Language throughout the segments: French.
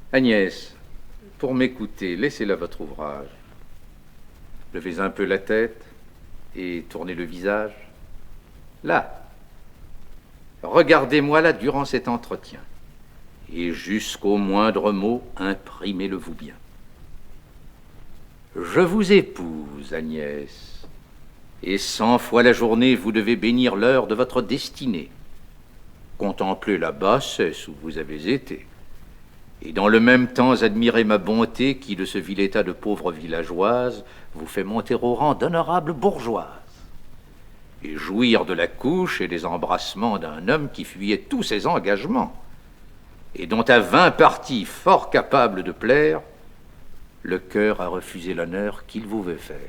Agnès, pour m'écouter, laissez là votre ouvrage. Levez un peu la tête et tournez le visage. Là. Regardez-moi là durant cet entretien. Et jusqu'au moindre mot, imprimez-le-vous bien. Je vous épouse, Agnès, et 100 fois la journée, vous devez bénir l'heure de votre destinée. Contemplez la bassesse où vous avez été, et dans le même temps admirez ma bonté qui, de ce vil état de pauvre villageoise, vous fait monter au rang d'honorable bourgeoise, et jouir de la couche et des embrassements d'un homme qui fuyait tous ses engagements, et dont à 20 parties fort capable de plaire, le cœur a refusé l'honneur qu'il vous veut faire.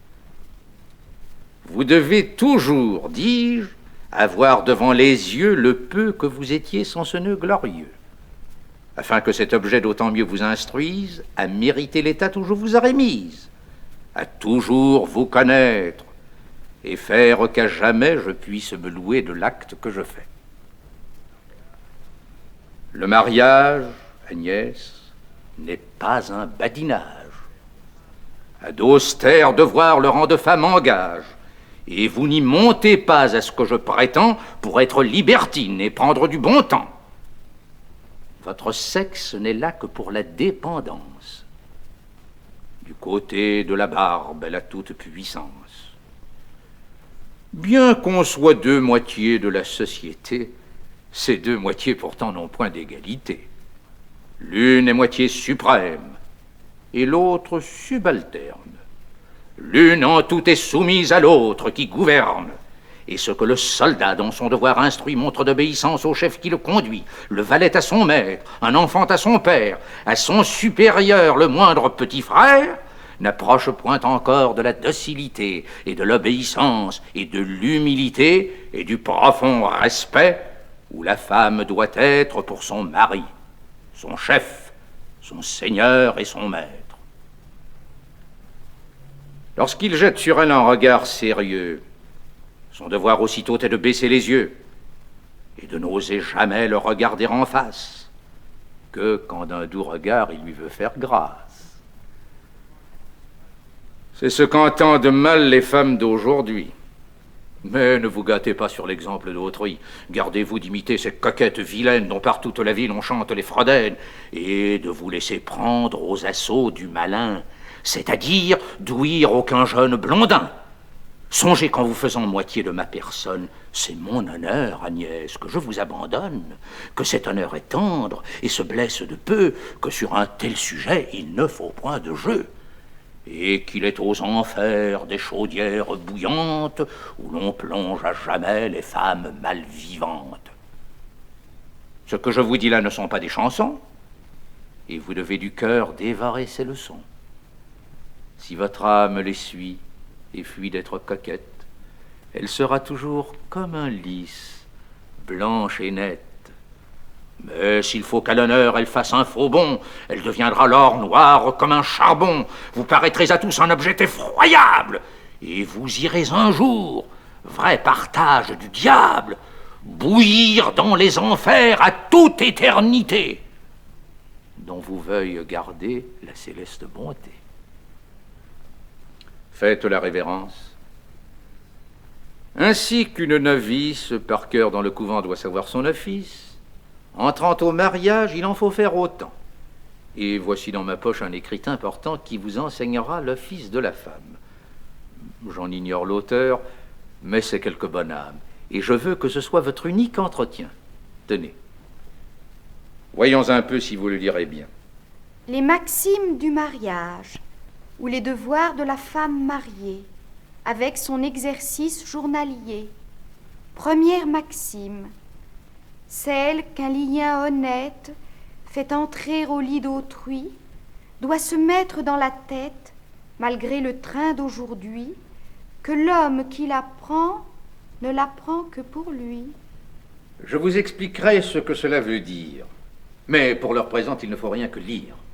Vous devez toujours, dis-je, avoir devant les yeux le peu que vous étiez sans ce nœud glorieux, afin que cet objet d'autant mieux vous instruise à mériter l'état où je vous aurai mise, à toujours vous connaître, et faire qu'à jamais je puisse me louer de l'acte que je fais. Le mariage, Agnès, n'est pas un badinage. À d'austères devoirs le rang de femme engage, et vous n'y montez pas à ce que je prétends pour être libertine et prendre du bon temps. Votre sexe n'est là que pour la dépendance. Du côté de la barbe, elle a toute puissance. Bien qu'on soit deux moitiés de la société, ces deux moitiés pourtant n'ont point d'égalité. L'une est moitié suprême et l'autre subalterne. L'une en tout est soumise à l'autre qui gouverne. Et ce que le soldat dans son devoir instruit montre d'obéissance au chef qui le conduit, le valet à son maître, un enfant à son père, à son supérieur le moindre petit frère, n'approche point encore de la docilité et de l'obéissance et de l'humilité et du profond respect où la femme doit être pour son mari, son chef, son seigneur et son maître. Lorsqu'il jette sur elle un regard sérieux, son devoir aussitôt est de baisser les yeux et de n'oser jamais le regarder en face, que quand d'un doux regard il lui veut faire grâce. C'est ce qu'entendent mal les femmes d'aujourd'hui. Mais ne vous gâtez pas sur l'exemple d'autrui. Gardez-vous d'imiter ces coquettes vilaines dont par toute la ville on chante les frodaines, et de vous laisser prendre aux assauts du malin, c'est-à-dire d'ouïr aucun jeune blondin. Songez qu'en vous faisant moitié de ma personne, c'est mon honneur, Agnès, que je vous abandonne, que cet honneur est tendre et se blesse de peu, que sur un tel sujet il ne faut point de jeu, et qu'il est aux enfers des chaudières bouillantes où l'on plonge à jamais les femmes mal vivantes. Ce que je vous dis là ne sont pas des chansons, et vous devez du cœur dévorer ces leçons. Si votre âme les suit et fuit d'être coquette, elle sera toujours comme un lys, blanche et nette. Mais s'il faut qu'à l'honneur elle fasse un faux bond, elle deviendra l'or noir comme un charbon. Vous paraîtrez à tous un objet effroyable, et vous irez un jour, vrai partage du diable, bouillir dans les enfers à toute éternité, dont vous veuille garder la céleste bonté. Faites la révérence. Ainsi qu'une novice, par cœur dans le couvent, doit savoir son office, entrant au mariage, il en faut faire autant. Et voici dans ma poche un écrit important qui vous enseignera l'office de la femme. J'en ignore l'auteur, mais c'est quelque bonne âme, et je veux que ce soit votre unique entretien. Tenez. Voyons un peu si vous le lirez bien. Les maximes du mariage, ou les devoirs de la femme mariée, avec son exercice journalier. Première maxime. Celle qu'un lien honnête fait entrer au lit d'autrui doit se mettre dans la tête, malgré le train d'aujourd'hui, que l'homme qui la prend ne la prend que pour lui. Je vous expliquerai ce que cela veut dire, mais pour l'heure présente, il ne faut rien que lire.